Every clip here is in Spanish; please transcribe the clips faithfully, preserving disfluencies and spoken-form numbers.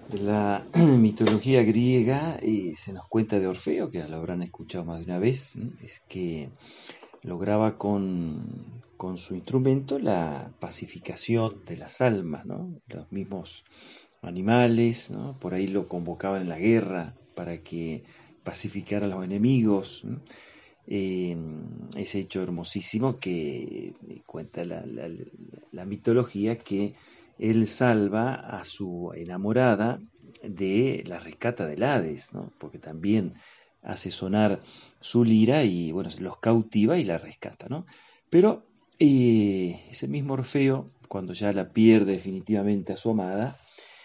De la mitología griega eh, se nos cuenta de Orfeo, que lo habrán escuchado más de una vez, ¿no? Es que lograba con, con su instrumento la pacificación de las almas, ¿no? Los mismos animales, ¿no? Por ahí lo convocaban en la guerra para que pacificara a los enemigos, ¿no? Eh, ese hecho hermosísimo que cuenta la, la, la mitología que él salva a su enamorada de la rescata del Hades, ¿no? Porque también hace sonar su lira y bueno, los cautiva y la rescata, ¿no? Pero eh, ese mismo Orfeo, cuando ya la pierde definitivamente a su amada,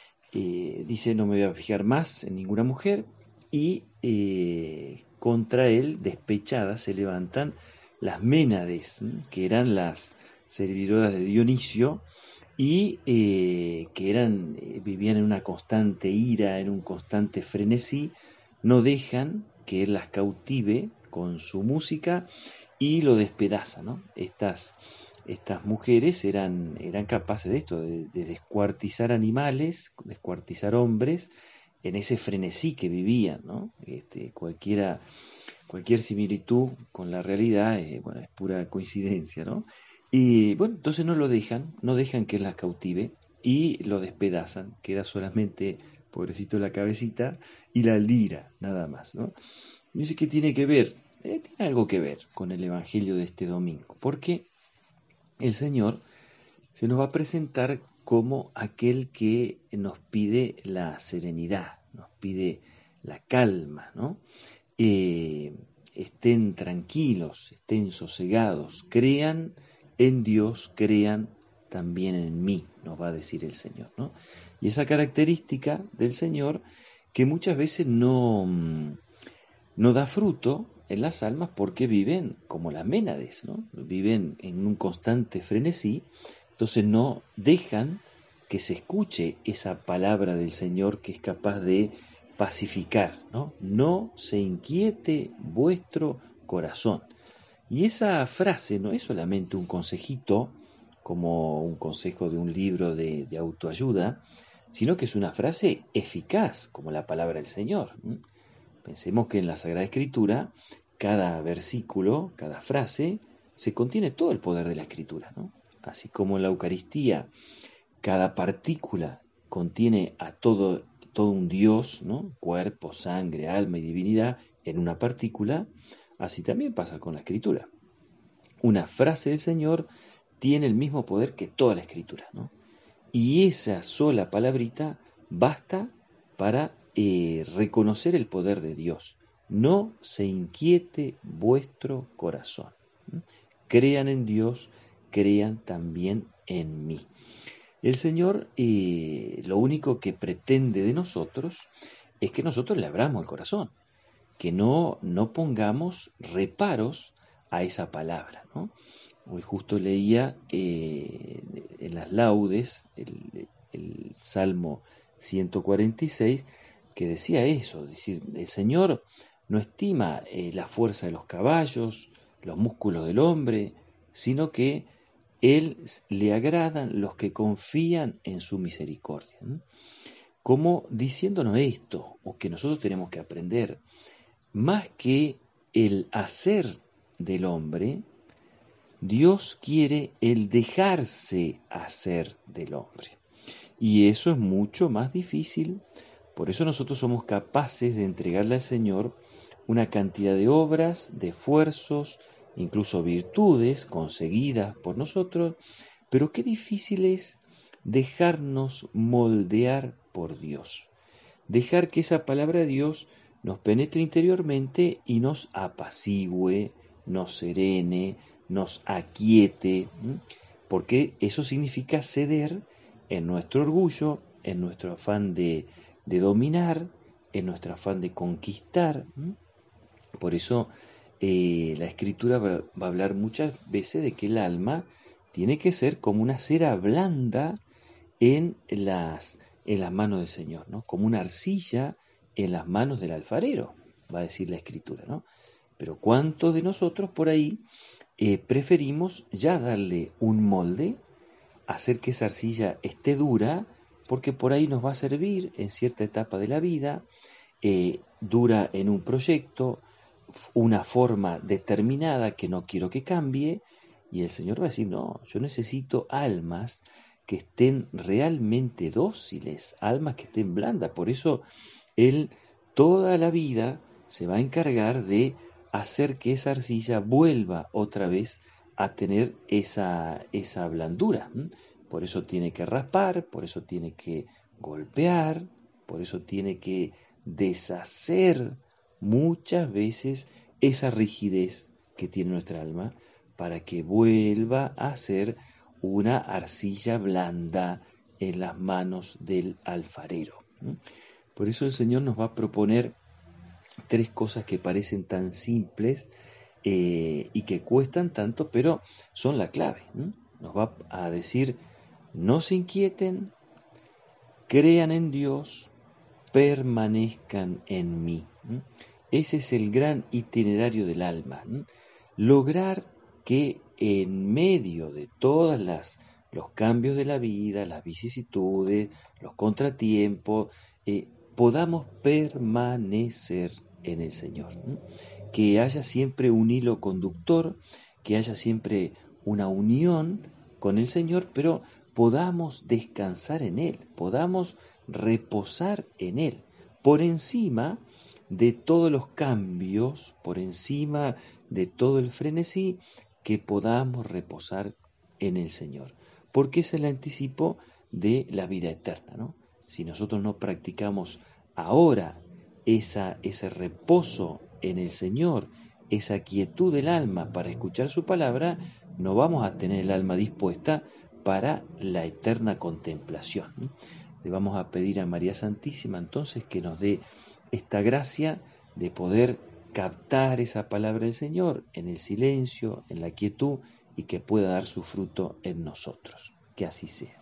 eh, dice no me voy a fijar más en ninguna mujer y eh, contra él, despechadas, se levantan las Ménades, ¿m? Que eran las servidoras de Dionisio y eh, que eran, eh, vivían en una constante ira, en un constante frenesí, no dejan que él las cautive con su música y lo despedaza, ¿no? Estas, estas mujeres eran, eran capaces de esto, de, de descuartizar animales, descuartizar hombres, en ese frenesí que vivían, ¿no? Este, cualquiera, cualquier similitud con la realidad, eh, bueno, es pura coincidencia, ¿no? Y bueno, entonces no lo dejan, no dejan que él las cautive y lo despedazan, queda solamente, pobrecito, la cabecita y la lira, nada más, ¿no? Dice que tiene que ver, eh, tiene algo que ver con el Evangelio de este domingo, porque el Señor se nos va a presentar como aquel que nos pide la serenidad, nos pide la calma, ¿no? Eh, estén tranquilos, estén sosegados, crean en Dios, crean también en mí, nos va a decir el Señor, ¿no? Y esa característica del Señor que muchas veces no, mm, no da fruto en las almas porque viven como las Ménades, ¿no? Viven en un constante frenesí, entonces no dejan que se escuche esa palabra del Señor que es capaz de pacificar, ¿no? No se inquiete vuestro corazón. Y esa frase no es solamente un consejito, como un consejo de un libro de, de autoayuda, sino que es una frase eficaz, como la palabra del Señor. ¿m? Pensemos que en la Sagrada Escritura, cada versículo, cada frase, se contiene todo el poder de la Escritura, ¿no? Así como en la Eucaristía, cada partícula contiene a todo, todo un Dios, ¿no? Cuerpo, sangre, alma y divinidad en una partícula, así también pasa con la Escritura. Una frase del Señor tiene el mismo poder que toda la Escritura, ¿no? Y esa sola palabrita basta para eh, reconocer el poder de Dios. No se inquiete vuestro corazón. ¿Mm? Crean en Dios, crean también en mí. El Señor eh, lo único que pretende de nosotros es que nosotros le abramos el corazón, que no, no pongamos reparos a esa palabra, ¿no? Hoy justo leía eh, en las laudes el, el Salmo ciento cuarenta y seis que decía eso, es decir, el Señor no estima eh, la fuerza de los caballos, los músculos del hombre, sino que Él le agradan los que confían en su misericordia. ¿no? Como diciéndonos esto, o que nosotros tenemos que aprender, más que el hacer del hombre, Dios quiere el dejarse hacer del hombre. Y eso es mucho más difícil. Por eso nosotros somos capaces de entregarle al Señor una cantidad de obras, de esfuerzos, incluso virtudes conseguidas por nosotros. Pero qué difícil es dejarnos moldear por Dios. Dejar que esa palabra de Dios nos penetre interiormente y nos apacigüe, nos serene, nos aquiete, ¿m? porque eso significa ceder en nuestro orgullo, en nuestro afán de, de dominar, en nuestro afán de conquistar. ¿m? Por eso eh, la escritura va, va a hablar muchas veces de que el alma tiene que ser como una cera blanda en las, en las manos del Señor, ¿no? Como una arcilla en las manos del alfarero, va a decir la escritura, ¿no? Pero ¿cuántos de nosotros por ahí eh, preferimos ya darle un molde, hacer que esa arcilla esté dura, porque por ahí nos va a servir en cierta etapa de la vida, eh, dura en un proyecto, una forma determinada que no quiero que cambie, y el Señor va a decir, no, yo necesito almas que estén realmente dóciles, almas que estén blandas. Por eso Él toda la vida se va a encargar de hacer que esa arcilla vuelva otra vez a tener esa, esa blandura. ¿m? Por eso tiene que raspar, por eso tiene que golpear, por eso tiene que deshacer muchas veces esa rigidez que tiene nuestra alma para que vuelva a ser una arcilla blanda en las manos del alfarero. ¿m? Por eso el Señor nos va a proponer tres cosas que parecen tan simples eh, y que cuestan tanto, pero son la clave. ¿m? Nos va a decir, no se inquieten, crean en Dios, permanezcan en mí. ¿m? Ese es el gran itinerario del alma. ¿m? Lograr que en medio de todas las los cambios de la vida, las vicisitudes, los contratiempos, eh, podamos permanecer en el Señor. ¿m? Que haya siempre un hilo conductor, que haya siempre una unión con el Señor, pero podamos descansar en Él, podamos reposar en Él, por encima de todos los cambios, por encima de todo el frenesí, que podamos reposar en el Señor, porque es el anticipo de la vida eterna, ¿no? Si nosotros no practicamos ahora esa, ese reposo en el Señor, esa quietud del alma para escuchar su palabra, no vamos a tener el alma dispuesta para la eterna contemplación. ¿no? Le vamos a pedir a María Santísima entonces que nos dé esta gracia de poder captar esa palabra del Señor en el silencio, en la quietud, y que pueda dar su fruto en nosotros. Que así sea.